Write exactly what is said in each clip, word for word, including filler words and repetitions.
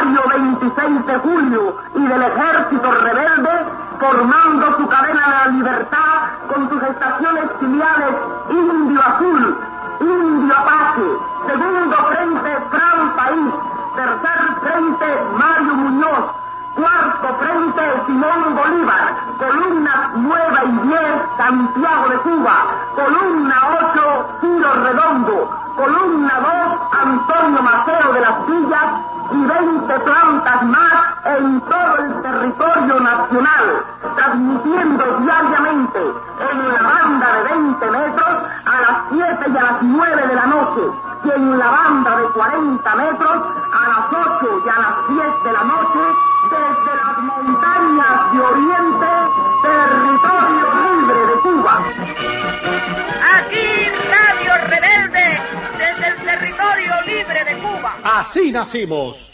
Diario veintiséis de julio y del Ejército Rebelde, formando su cadena de la libertad con sus estaciones filiales Indio Azul, Indio Apache, segundo frente Fran País, tercer frente Mario Muñoz, cuarto frente Simón Bolívar, columnas nueve y diez Santiago de Cuba, columna ocho Ciro Redondo, columna dos Antonio Maceo de las Villas y veinte plantas más en todo el territorio nacional, transmitiendo diariamente en la banda de veinte metros a las siete y a las nueve de la noche y en la banda de cuarenta metros a las ocho y a las diez de la noche desde las montañas de Oriente, territorio libre de Cuba. Aquí Radio Rebelde, desde el territorio libre de Cuba. Así nacimos.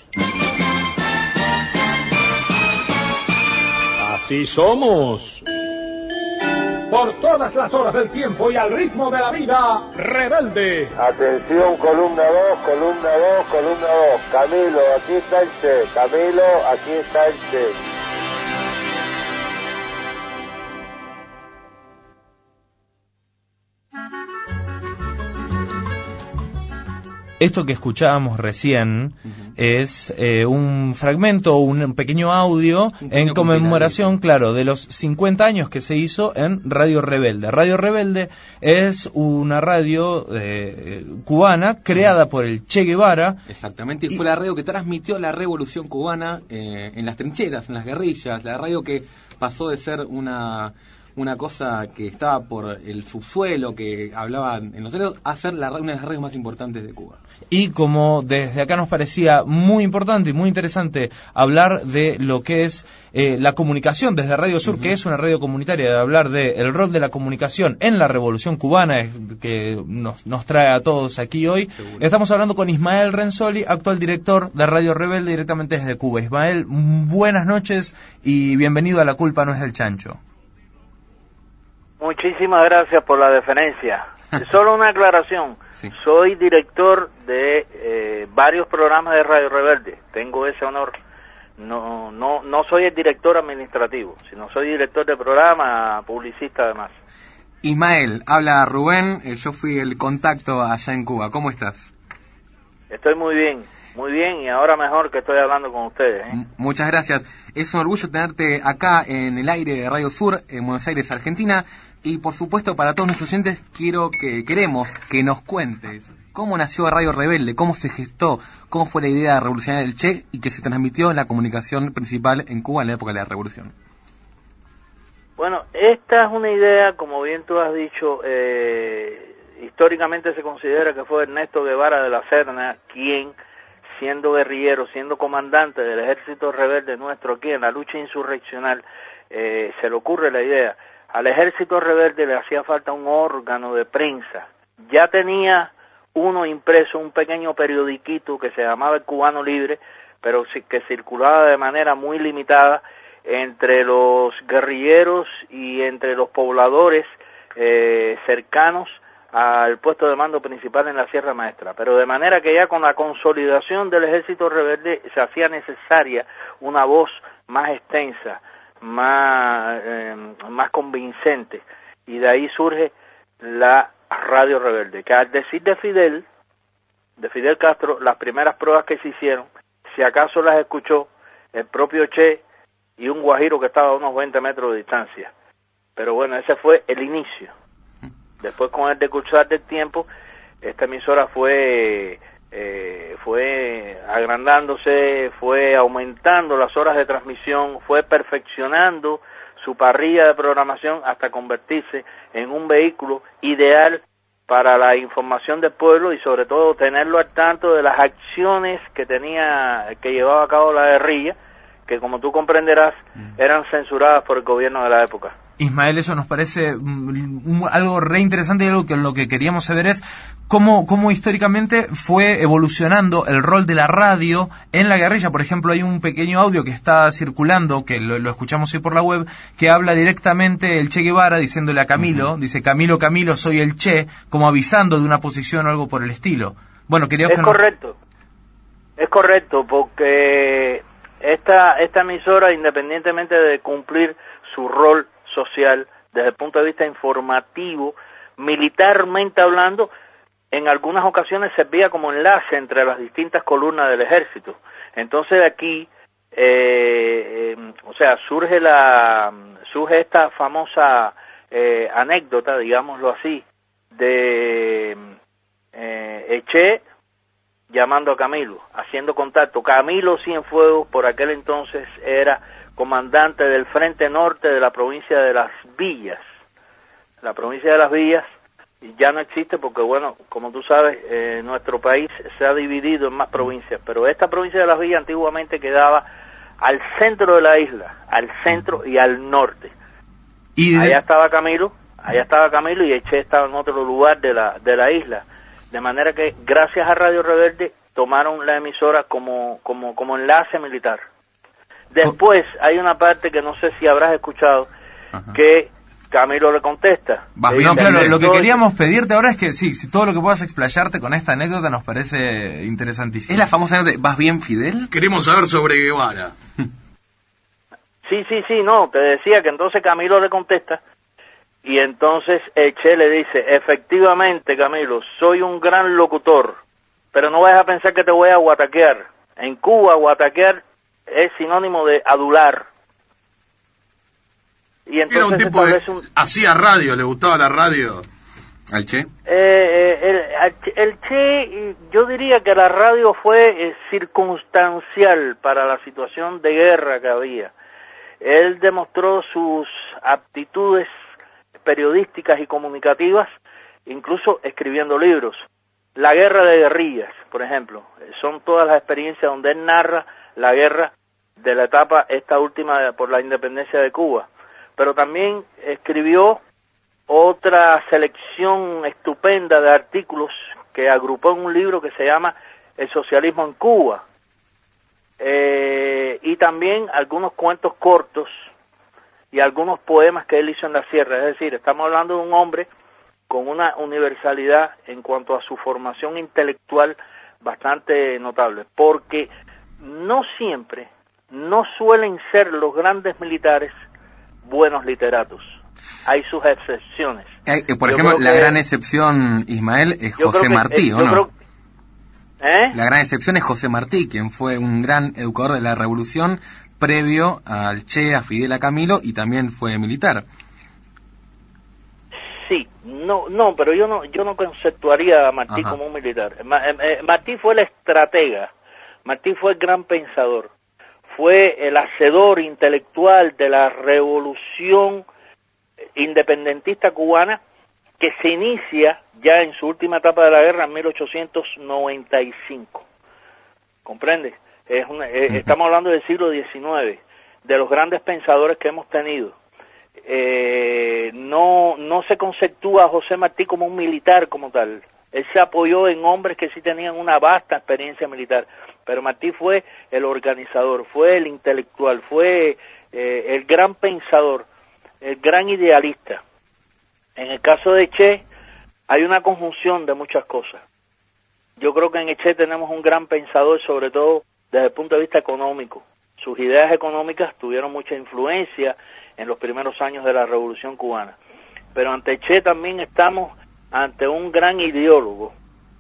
Así somos. Por todas las horas del tiempo y al ritmo de la vida, Rebelde. Atención, columna dos, columna dos, columna dos. Camilo, aquí está el Che. Camilo, aquí está el Che. Esto que escuchábamos recién uh-huh. es eh, un fragmento, un pequeño audio un pequeño en conmemoración, claro, de los cincuenta años que se hizo en Radio Rebelde. Radio Rebelde es una radio eh, cubana creada uh-huh. por el Che Guevara. Exactamente, y fue la radio que transmitió la revolución cubana eh, en las trincheras, en las guerrillas, la radio que pasó de ser una... una cosa que estaba por el subsuelo, que hablaba en los celos, a ser la, una de las radios más importantes de Cuba. Y como desde acá nos parecía muy importante y muy interesante hablar de lo que es eh, la comunicación desde Radio Sur, uh-huh. que es una radio comunitaria, de hablar del de rol de la comunicación en la Revolución Cubana, eh, que nos, nos trae a todos aquí hoy. Seguro. Estamos hablando con Ismael Renzoli, actual director de Radio Rebelde, directamente desde Cuba. Ismael, buenas noches y bienvenido a La Culpa No Es del Chancho. Muchísimas gracias por la deferencia. Solo una aclaración. Sí. Soy director de eh, varios programas de Radio Rebelde. Tengo ese honor. No, no, no soy el director administrativo, sino soy director de programa, publicista además. Ismael, habla Rubén. Eh, yo fui el contacto allá en Cuba. ¿Cómo estás? Estoy muy bien. Muy bien, y ahora mejor que estoy hablando con ustedes, ¿eh? Muchas gracias. Es un orgullo tenerte acá en el aire de Radio Sur, en Buenos Aires, Argentina. Y por supuesto, para todos nuestros oyentes, quiero que queremos que nos cuentes cómo nació Radio Rebelde, cómo se gestó, cómo fue la idea revolucionaria del Che y que se transmitió en la comunicación principal en Cuba en la época de la Revolución. Bueno, esta es una idea, como bien tú has dicho, eh, históricamente se considera que fue Ernesto Guevara de la Serna quien, siendo guerrillero, siendo comandante del ejército rebelde nuestro aquí en la lucha insurreccional, eh, se le ocurre la idea. Al ejército rebelde le hacía falta un órgano de prensa. Ya tenía uno impreso, un pequeño periodiquito que se llamaba El Cubano Libre, pero que circulaba de manera muy limitada entre los guerrilleros y entre los pobladores eh, cercanos al puesto de mando principal en la Sierra Maestra, pero de manera que ya con la consolidación del ejército rebelde se hacía necesaria una voz más extensa, más eh, más convincente, y de ahí surge la Radio Rebelde, que al decir de Fidel, de Fidel Castro, las primeras pruebas que se hicieron, si acaso las escuchó el propio Che y un guajiro que estaba a unos veinte metros de distancia, pero bueno, ese fue el inicio. Después, con el decursar del tiempo, esta emisora fue eh, fue agrandándose, fue aumentando las horas de transmisión, fue perfeccionando su parrilla de programación hasta convertirse en un vehículo ideal para la información del pueblo y sobre todo tenerlo al tanto de las acciones que tenía, que llevaba a cabo la guerrilla, que como tú comprenderás eran censuradas por el gobierno de la época. Ismael, eso nos parece um, algo re interesante, y algo que lo que queríamos saber es cómo, cómo históricamente fue evolucionando el rol de la radio en la guerrilla. Por ejemplo, hay un pequeño audio que está circulando, que lo, lo escuchamos hoy por la web, que habla directamente el Che Guevara diciéndole a Camilo, uh-huh. dice Camilo, Camilo, soy el Che, como avisando de una posición o algo por el estilo. Bueno, queríamos es que correcto. Nos... Es correcto, porque esta, esta emisora, independientemente de cumplir su rol social desde el punto de vista informativo, militarmente hablando, en algunas ocasiones servía como enlace entre las distintas columnas del ejército. Entonces de aquí, eh, eh, o sea, surge la surge esta famosa eh, anécdota, digámoslo así, de eh, Eché llamando a Camilo, haciendo contacto. Camilo Cienfuegos por aquel entonces era comandante del Frente Norte de la provincia de Las Villas. La provincia de Las Villas ya no existe porque, bueno, como tú sabes, eh, nuestro país se ha dividido en más provincias, pero esta provincia de Las Villas antiguamente quedaba al centro de la isla, al centro y al norte. Y de... allá estaba Camilo, allá estaba Camilo y Eché estaba en otro lugar de la de la isla, de manera que gracias a Radio Rebelde tomaron la emisora como como como enlace militar. Después hay una parte que no sé si habrás escuchado, ajá, que Camilo le contesta. Vas bien, no, claro, lo que queríamos pedirte ahora es que sí, si todo lo que puedas explayarte con esta anécdota nos parece interesantísimo. ¿Es la famosa anécdota ¿vas bien, Fidel? Queremos saber sobre Guevara. Sí, sí, sí, no, te decía que entonces Camilo le contesta y entonces Eché le dice, efectivamente, Camilo, soy un gran locutor, pero no vayas a pensar que te voy a guataquear. En Cuba, guataquear es sinónimo de adular. Y entonces era un tipo de... un... hacía radio, le gustaba la radio al Che. Eh, el, el Che, yo diría que la radio fue eh, circunstancial para la situación de guerra que había. Él demostró sus aptitudes periodísticas y comunicativas, incluso escribiendo libros. La guerra de guerrillas, por ejemplo, son todas las experiencias donde él narra la guerra de la etapa esta última por la independencia de Cuba. Pero también escribió otra selección estupenda de artículos que agrupó en un libro que se llama El socialismo en Cuba, eh, y también algunos cuentos cortos y algunos poemas que él hizo en la sierra. Es decir, estamos hablando de un hombre con una universalidad en cuanto a su formación intelectual bastante notable, porque no siempre, no suelen ser los grandes militares buenos literatos. Hay sus excepciones. Hay, eh, por yo ejemplo, la que, gran excepción, Ismael, es José que, Martí, eh, ¿o no? Creo, ¿eh? La gran excepción es José Martí, quien fue un gran educador de la revolución previo al Che, a Fidel, a Camilo, y también fue militar. Sí, no, no, pero yo no, yo no conceptuaría a Martí Ajá. como un militar. Ma, eh, Martí fue el estratega, Martí fue el gran pensador, fue el hacedor intelectual de la revolución independentista cubana que se inicia ya en su última etapa de la guerra en mil ochocientos noventa y cinco. ¿Comprende? Es una, eh, estamos hablando del siglo diecinueve, de los grandes pensadores que hemos tenido. Eh, no, no se conceptúa a José Martí como un militar como tal. Él se apoyó en hombres que sí tenían una vasta experiencia militar, pero Martí fue el organizador, fue el intelectual, fue eh, el gran pensador, el gran idealista. En el caso de Che hay una conjunción de muchas cosas. Yo creo que en Che tenemos un gran pensador, sobre todo desde el punto de vista económico. Sus ideas económicas tuvieron mucha influencia en los primeros años de la Revolución Cubana. Pero ante Che también estamos ante un gran ideólogo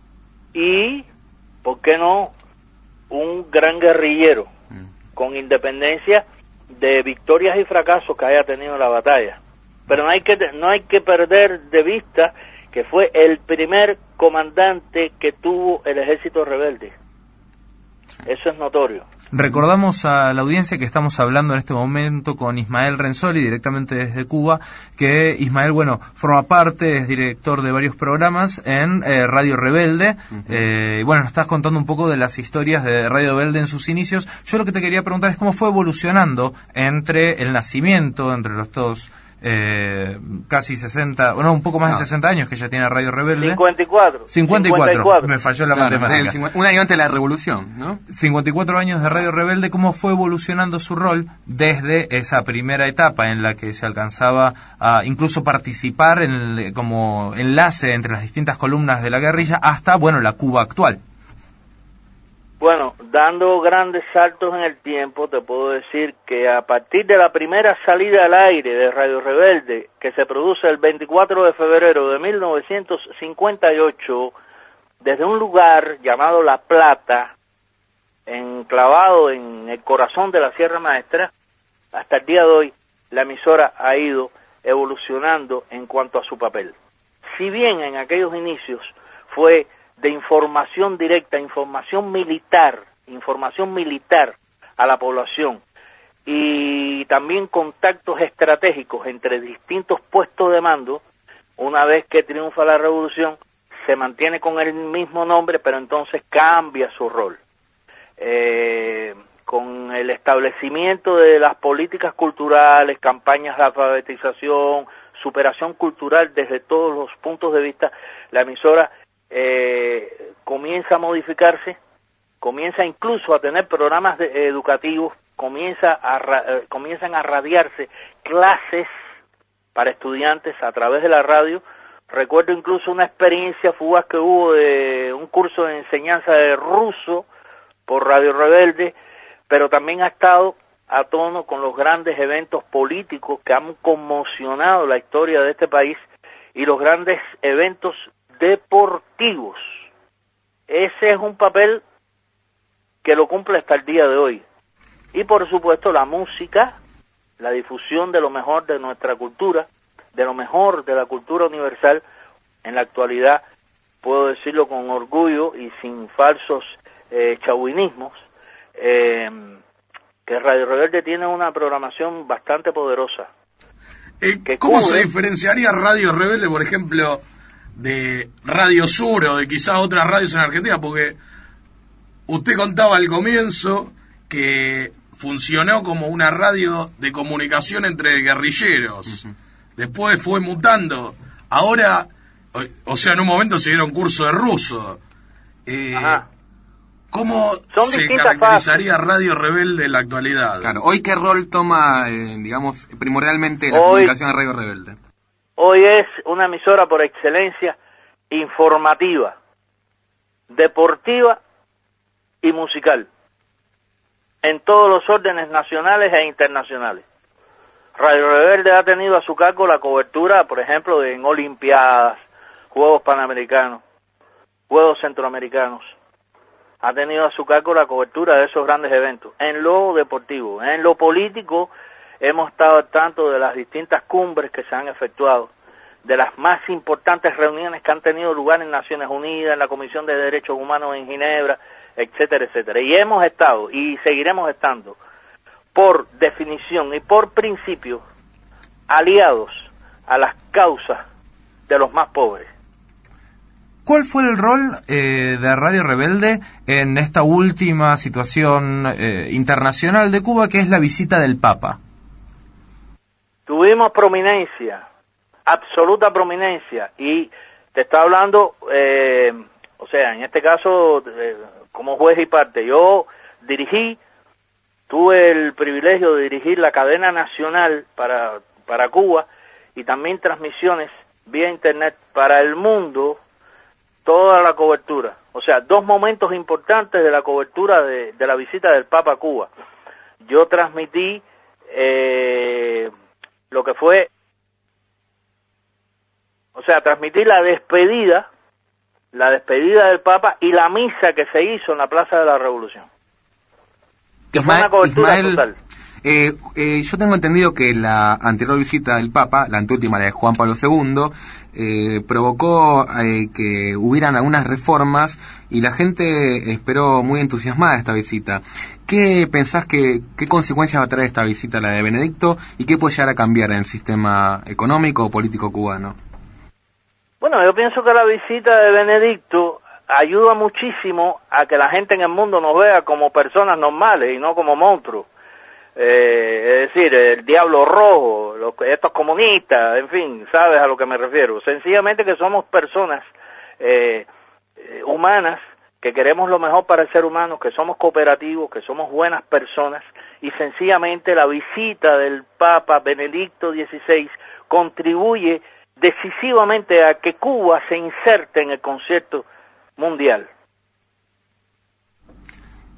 y, ¿por qué no?, un gran guerrillero, mm. con independencia de victorias y fracasos que haya tenido en la batalla. Pero no hay que no hay que perder de vista que fue el primer comandante que tuvo el ejército rebelde. Eso es notorio. Recordamos a la audiencia que estamos hablando en este momento con Ismael Renzoli, directamente desde Cuba, que Ismael, bueno, forma parte, es director de varios programas en eh, Radio Rebelde. Uh-huh. eh, bueno, nos estás contando un poco de las historias de Radio Rebelde en sus inicios. Yo lo que te quería preguntar es cómo fue evolucionando entre el nacimiento, entre los dos... Eh, casi sesenta, bueno, un poco más no. de sesenta años que ya tiene Radio Rebelde. cincuenta y cuatro. cincuenta y cuatro. cincuenta y cuatro. Me falló la claro, matemática. Un año antes de la revolución, ¿no? cincuenta y cuatro años de Radio Rebelde. ¿Cómo fue evolucionando su rol desde esa primera etapa en la que se alcanzaba a incluso participar en el, como enlace entre las distintas columnas de la guerrilla hasta, bueno, la Cuba actual? Bueno, dando grandes saltos en el tiempo, te puedo decir que a partir de la primera salida al aire de Radio Rebelde, que se produce el veinticuatro de febrero de mil novecientos cincuenta y ocho, desde un lugar llamado La Plata, enclavado en el corazón de la Sierra Maestra, hasta el día de hoy, la emisora ha ido evolucionando en cuanto a su papel. Si bien en aquellos inicios fue de información directa, información militar, información militar a la población y también contactos estratégicos entre distintos puestos de mando, una vez que triunfa la revolución, se mantiene con el mismo nombre, pero entonces cambia su rol. Eh, con el establecimiento de las políticas culturales, campañas de alfabetización, superación cultural desde todos los puntos de vista, la emisora eh, comienza a modificarse, comienza incluso a tener programas de, eh, educativos, comienza a, eh, comienzan a radiarse clases para estudiantes a través de la radio. Recuerdo incluso una experiencia fugaz que hubo de un curso de enseñanza de ruso por Radio Rebelde, pero también ha estado a tono con los grandes eventos políticos que han conmocionado la historia de este país y los grandes eventos deportivos. Ese es un papel que lo cumple hasta el día de hoy. Y por supuesto la música, la difusión de lo mejor de nuestra cultura, de lo mejor de la cultura universal, en la actualidad, puedo decirlo con orgullo y sin falsos eh, chauvinismos, eh, que Radio Rebelde tiene una programación bastante poderosa. Eh, que ¿Cómo cubre... se diferenciaría Radio Rebelde, por ejemplo, de Radio Sur o de quizás otras radios en Argentina? Porque usted contaba al comienzo que funcionó como una radio de comunicación entre guerrilleros. Uh-huh. Después fue mutando. Ahora, o, o sea, en un momento se dieron curso de ruso. Eh, Ajá. ¿Cómo Son se distintas caracterizaría fases. Radio Rebelde en la actualidad? Claro, hoy qué rol toma, eh, digamos, primordialmente la hoy, comunicación de Radio Rebelde. Hoy es una emisora por excelencia informativa, deportiva y musical, en todos los órdenes nacionales e internacionales. Radio Rebelde ha tenido a su cargo la cobertura, por ejemplo, de en Olimpiadas, Juegos Panamericanos, Juegos Centroamericanos. Ha tenido a su cargo la cobertura de esos grandes eventos, en lo deportivo. En lo político, hemos estado al tanto de las distintas cumbres que se han efectuado, de las más importantes reuniones que han tenido lugar en Naciones Unidas, en la Comisión de Derechos Humanos en Ginebra, etcétera, etcétera. Y hemos estado, y seguiremos estando, por definición y por principio, aliados a las causas de los más pobres. ¿Cuál fue el rol eh, de Radio Rebelde en esta última situación eh, internacional de Cuba, que es la visita del Papa? Tuvimos prominencia, absoluta prominencia, y te está hablando, eh, o sea, en este caso, eh, como juez y parte, yo dirigí, tuve el privilegio de dirigir la cadena nacional para, para Cuba, y también transmisiones vía internet para el mundo, toda la cobertura, o sea, dos momentos importantes de la cobertura de, de la visita del Papa a Cuba. Yo transmití eh, lo que fue, o sea, transmití la despedida, la despedida del Papa y la misa que se hizo en la Plaza de la Revolución. Que fue una cobertura Ismael, total. Eh, eh, yo tengo entendido que la anterior visita del Papa, la anteúltima, la de Juan Pablo segundo, eh, provocó eh, que hubieran algunas reformas y la gente esperó muy entusiasmada esta visita. ¿Qué pensás que, qué consecuencias va a traer esta visita, la de Benedicto, y qué puede llegar a cambiar en el sistema económico o político cubano? Bueno, yo pienso que la visita de Benedicto ayuda muchísimo a que la gente en el mundo nos vea como personas normales y no como monstruos. Eh, es decir, el diablo rojo, los, estos comunistas, en fin, sabes a lo que me refiero. Sencillamente que somos personas eh, eh, humanas, que queremos lo mejor para el ser humano, que somos cooperativos, que somos buenas personas, y sencillamente la visita del Papa Benedicto dieciséis contribuye decisivamente a que Cuba se inserte en el concierto mundial.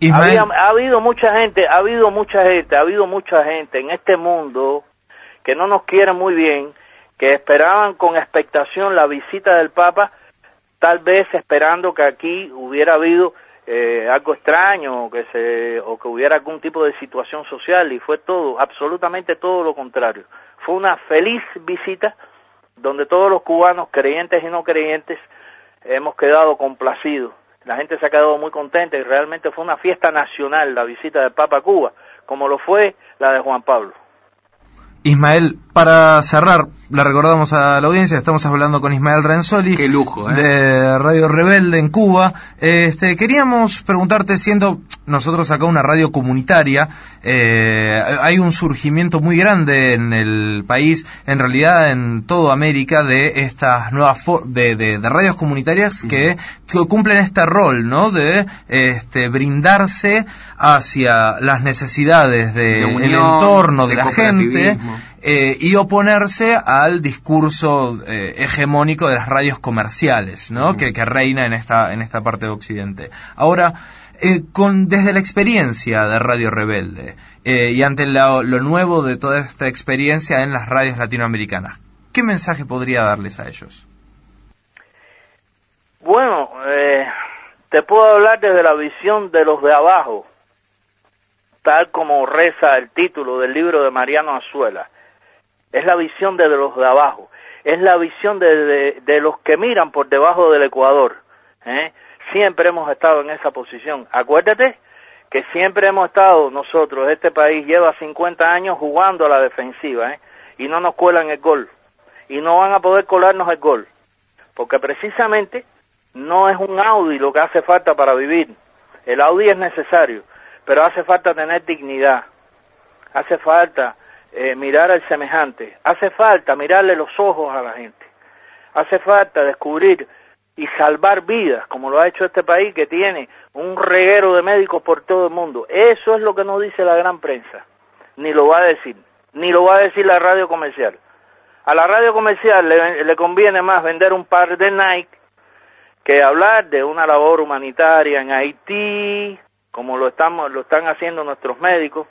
Ismael. Había, ha habido mucha gente, ha habido mucha gente, ha habido mucha gente en este mundo que no nos quiere muy bien, que esperaban con expectación la visita del Papa, tal vez esperando que aquí hubiera habido eh, algo extraño, o que se, o que hubiera algún tipo de situación social, y fue todo, absolutamente todo lo contrario. Fue una feliz visita donde todos los cubanos, creyentes y no creyentes, hemos quedado complacidos. La gente se ha quedado muy contenta y realmente fue una fiesta nacional la visita del Papa a Cuba, como lo fue la de Juan Pablo. Ismael, para cerrar, le recordamos a la audiencia, estamos hablando con Ismael Renzoli. Qué lujo, ¿eh? De Radio Rebelde en Cuba. Este, queríamos preguntarte, siendo nosotros acá una radio comunitaria, eh, hay un surgimiento muy grande en el país, en realidad en toda América, de estas nuevas for- de, de, de radios comunitarias que, que cumplen este rol, ¿no? De este, brindarse hacia las necesidades del De unión, entorno, de, de la gente. cooperativismo. Eh, y oponerse al discurso eh, hegemónico de las radios comerciales, ¿no? Uh-huh. que, que reina en esta en esta parte de Occidente. Ahora, eh, con desde la experiencia de Radio Rebelde eh, y ante la, lo nuevo de toda esta experiencia en las radios latinoamericanas, ¿qué mensaje podría darles a ellos? Bueno, eh, te puedo hablar desde la visión de los de abajo, tal como reza el título del libro de Mariano Azuela. Es la visión de los de abajo, es la visión de, de, de los que miran por debajo del Ecuador. ¿eh? Siempre hemos estado en esa posición. Acuérdate que siempre hemos estado nosotros, este país lleva cincuenta años jugando a la defensiva, ¿eh? y no nos cuelan el gol, y no van a poder colarnos el gol, porque precisamente no es un Audi lo que hace falta para vivir. El Audi es necesario, pero hace falta tener dignidad, hace falta eh, mirar al semejante, hace falta mirarle los ojos a la gente, hace falta descubrir y salvar vidas, como lo ha hecho este país que tiene un reguero de médicos por todo el mundo. Eso es lo que no dice la gran prensa, ni lo va a decir, ni lo va a decir la radio comercial. A la radio comercial le, le conviene más vender un par de Nike que hablar de una labor humanitaria en Haití, como lo estamos lo están haciendo nuestros médicos,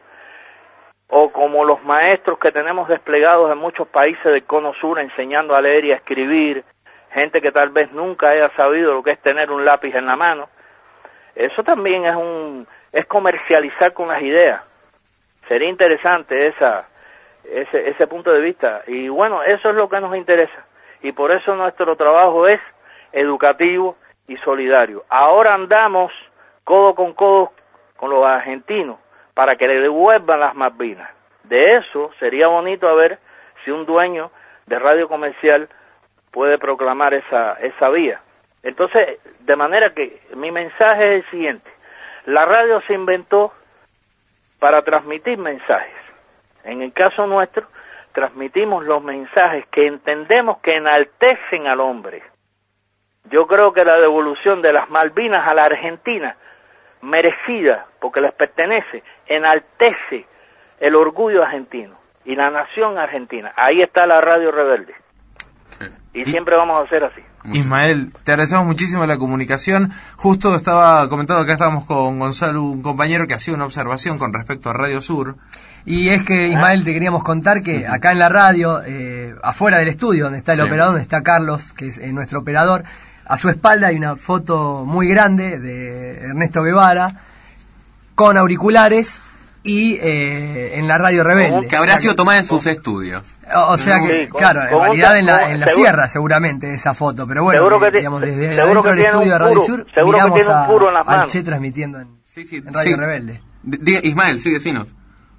o como los maestros que tenemos desplegados en muchos países del Cono Sur enseñando a leer y a escribir, gente que tal vez nunca haya sabido lo que es tener un lápiz en la mano. Eso también es un es comercializar con las ideas. Sería interesante esa ese ese punto de vista, y bueno, eso es lo que nos interesa, y por eso nuestro trabajo es educativo y solidario. Ahora andamos codo con codo con los argentinos para que le devuelvan las Malvinas. De eso sería bonito a ver si un dueño de radio comercial puede proclamar esa esa vía. Entonces, de manera que mi mensaje es el siguiente: la radio se inventó para transmitir mensajes. En el caso nuestro, transmitimos los mensajes que entendemos que enaltecen al hombre. Yo creo que la devolución de las Malvinas a la Argentina, merecida, porque les pertenece, enaltece el orgullo argentino y la nación argentina. Ahí está la Radio Rebelde. Y siempre vamos a hacer así. Ismael, te agradecemos muchísimo la comunicación. Justo estaba comentando, acá estábamos con Gonzalo, un compañero que hacía una observación con respecto a Radio Sur. Y es que, Ismael, te queríamos contar que acá en la radio, eh, afuera del estudio donde está el sí. operador, donde está Carlos, que es eh, nuestro operador, a su espalda hay una foto muy grande de Ernesto Guevara con auriculares y eh, en la Radio Rebelde. Que habrá sido tomada en sus estudios. O, o sea que, sí, claro, en realidad en la, en la sierra seguramente esa foto, pero bueno, seguro que digamos, desde seguro adentro del estudio de Radio Sur miramos a, al Che transmitiendo en, sí, sí, en Radio sí. Rebelde. D- Ismael, sí, decinos.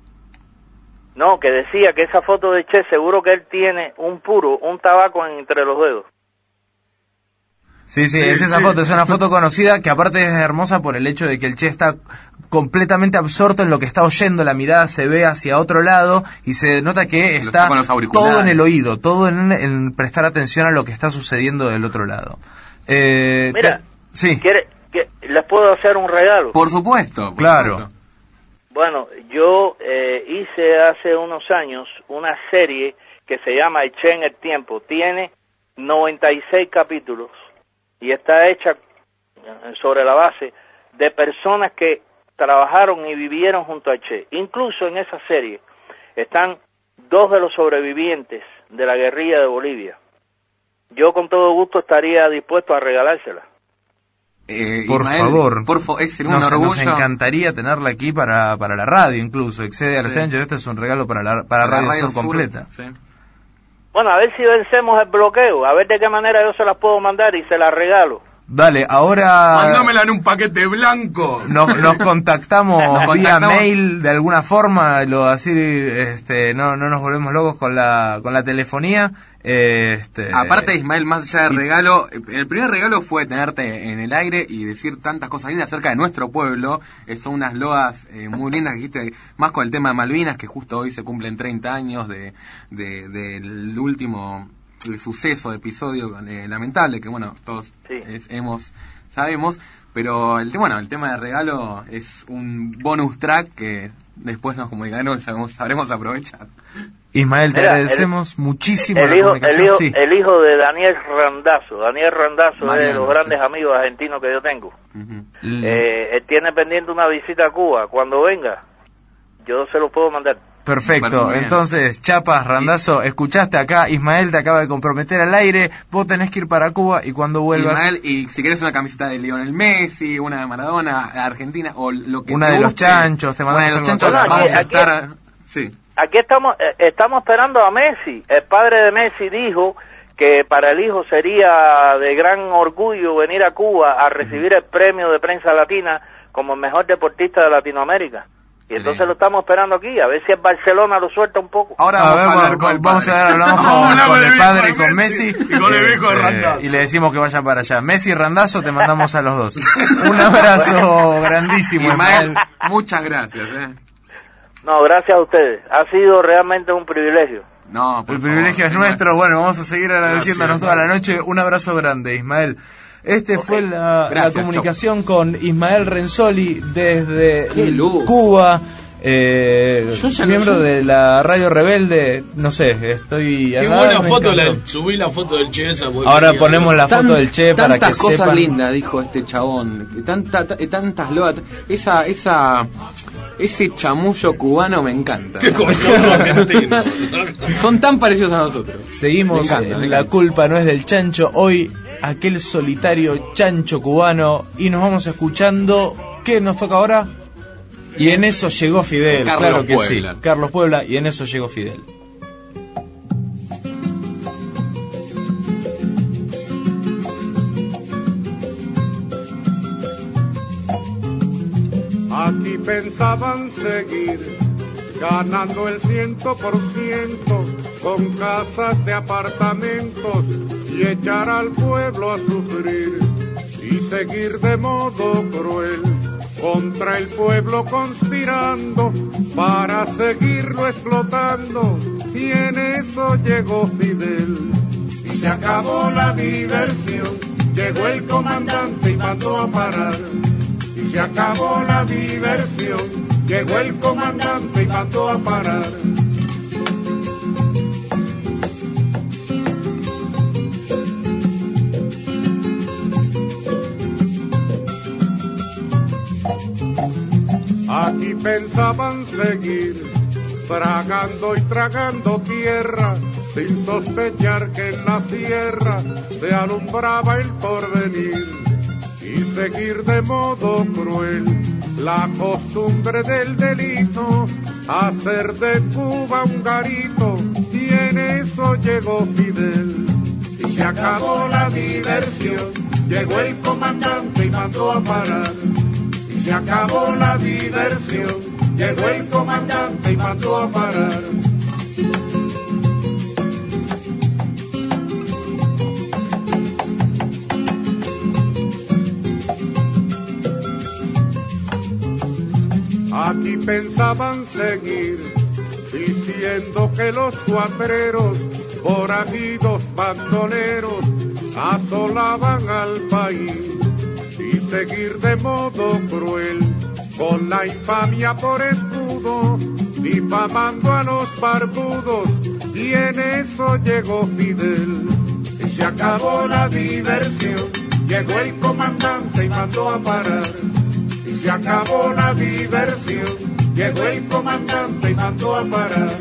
No, que decía que esa foto de Che, seguro que él tiene un puro, un tabaco entre los dedos. Sí, sí, sí, es esa sí. foto, es una foto conocida que aparte es hermosa por el hecho de que el Che está completamente absorto en lo que está oyendo, la mirada se ve hacia otro lado y se nota que está, está todo en el oído, todo en, en prestar atención a lo que está sucediendo del otro lado. Eh, Mira, te, sí. ¿quiere, que, ¿les puedo hacer un regalo? Por supuesto. Por claro. Supuesto. Bueno, yo eh, hice hace unos años una serie que se llama El Che en el Tiempo, tiene noventa y seis capítulos. Y está hecha sobre la base de personas que trabajaron y vivieron junto a Che. Incluso en esa serie están dos de los sobrevivientes de la guerrilla de Bolivia. Yo con todo gusto estaría dispuesto a regalársela. Eh, por Ismael, favor, por fa es un nos, orgullo. Nos encantaría tenerla aquí para, para la radio, incluso. Excede a los chanchos, este es un regalo para la, para la Radio, radio Sur Sur completa. Sí. Bueno, a ver si vencemos el bloqueo, a ver de qué manera yo se las puedo mandar y se las regalo. Dale, ahora... Mándamela en un paquete blanco. Nos, nos contactamos nos vía contactamos. mail de alguna forma, lo así este, no, no nos volvemos locos con la, con la telefonía. Este, Aparte, Ismael, más allá del regalo, el primer regalo fue tenerte en el aire y decir tantas cosas lindas acerca de nuestro pueblo. Eh, son unas loas eh, muy lindas que dijiste, más con el tema de Malvinas, que justo hoy se cumplen treinta años de, de, del último el suceso, episodio eh, lamentable, que bueno, todos sí. es, hemos sabemos, pero el tema, bueno, el tema de regalo es un bonus track que después nos comunicaremos, sabemos, sabremos aprovechar. Ismael, te Mira, agradecemos el, muchísimo el la hijo, comunicación. el hijo, Sí. el hijo de Daniel Randazzo. Daniel Randazzo Mariano, es de los grandes sí. amigos argentinos que yo tengo. Uh-huh. Eh, él tiene pendiente una visita a Cuba. Cuando venga, yo se lo puedo mandar. Perfecto, Bueno, entonces, Chapas, Randazzo, escuchaste acá, Ismael te acaba de comprometer al aire, vos tenés que ir para Cuba y cuando vuelvas... Ismael, y si querés una camiseta de Lionel Messi, una de Maradona, Argentina, o lo que Una te de los guste, chanchos, te una mandamos de los algo chanchos, para- vamos a Aquí- estar... Sí. Aquí estamos, eh, estamos esperando a Messi. El padre de Messi dijo que para el hijo sería de gran orgullo venir a Cuba a recibir el premio de prensa latina como el mejor deportista de Latinoamérica. Y entonces Sí. lo estamos esperando aquí, a ver si el Barcelona lo suelta un poco. Ahora A vamos ver, a hablar bueno, con el vamos a padre. ver, hablamos Vamos a con, hablar con con el el padre y viejo con Messi Messi y con el viejo de Randazzo. y le decimos que vayan para allá. Messi y Randazzo te mandamos a los dos. Un abrazo grandísimo, Ismael, Ismael. muchas gracias. ¿eh? No, gracias a ustedes. Ha sido realmente un privilegio. No, por El favor, privilegio es Ismael. nuestro. Bueno, vamos a seguir agradeciéndonos Gracias, toda la noche. Un abrazo grande, Ismael. Este Ok. fue la, Gracias, la comunicación con Ismael Renzoli desde Qué luz. Cuba. Eh, Yo ya no miembro sé. de la Radio Rebelde. No sé, estoy... Qué acá, buena me foto, la, encantó. subí la foto del Che esa. porque Ahora quería ponemos ver. la foto Tan- del Che para que tantas cosas sepan. lindas dijo este chabón, tanta, ta- tantas loas, esa, esa, ese chamullo cubano me encanta. Qué como somos argentinos. Son tan parecidos a nosotros. Seguimos Me encanta, en me La encanta. culpa no es del chancho. Hoy aquel solitario chancho cubano. Y nos vamos escuchando. ¿Qué nos toca ahora? Y en eso llegó Fidel. Carlos Claro que Puebla. sí. Carlos Puebla. Y en eso llegó Fidel. Aquí pensaban seguir ganando el ciento por ciento con casas de apartamentos y echar al pueblo a sufrir y seguir de modo cruel contra el pueblo conspirando para seguirlo explotando y en eso llegó Fidel y se acabó la diversión, llegó el comandante y mandó a parar. Y se acabó la diversión, llegó el comandante y mandó a parar. Aquí pensaban seguir, tragando y tragando tierra, sin sospechar que en la sierra se alumbraba el porvenir. Y seguir de modo cruel la costumbre del delito, hacer de Cuba un garito, y en eso llegó Fidel. Y se acabó la diversión, llegó el comandante y mandó a parar. Y se acabó la diversión, llegó el comandante y mandó a parar. Aquí pensaban seguir, diciendo que los cuatreros, forajidos bandoleros, asolaban al país, y seguir de modo cruel, con la infamia por escudo, difamando a los barbudos, y en eso llegó Fidel. Y se acabó la diversión, llegó el comandante y mandó a parar. Y y se acabó la diversión. Llegó el comandante y mandó a parar.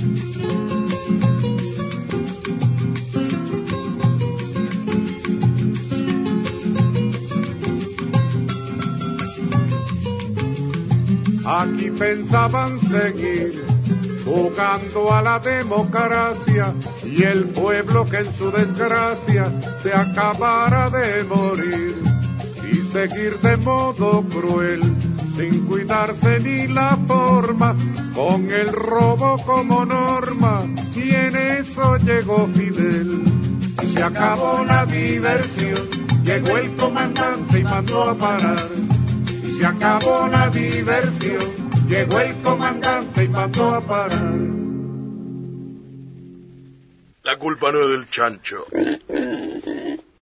Aquí pensaban seguir jugando a la democracia y el pueblo que en su desgracia se acabara de morir y seguir de modo cruel sin cuidarse ni la forma con el robo como norma y en eso llegó Fidel. Se acabó la diversión, llegó el comandante y mandó a parar. Se acabó la diversión, llegó el comandante y mandó a parar. La culpa no es del chancho.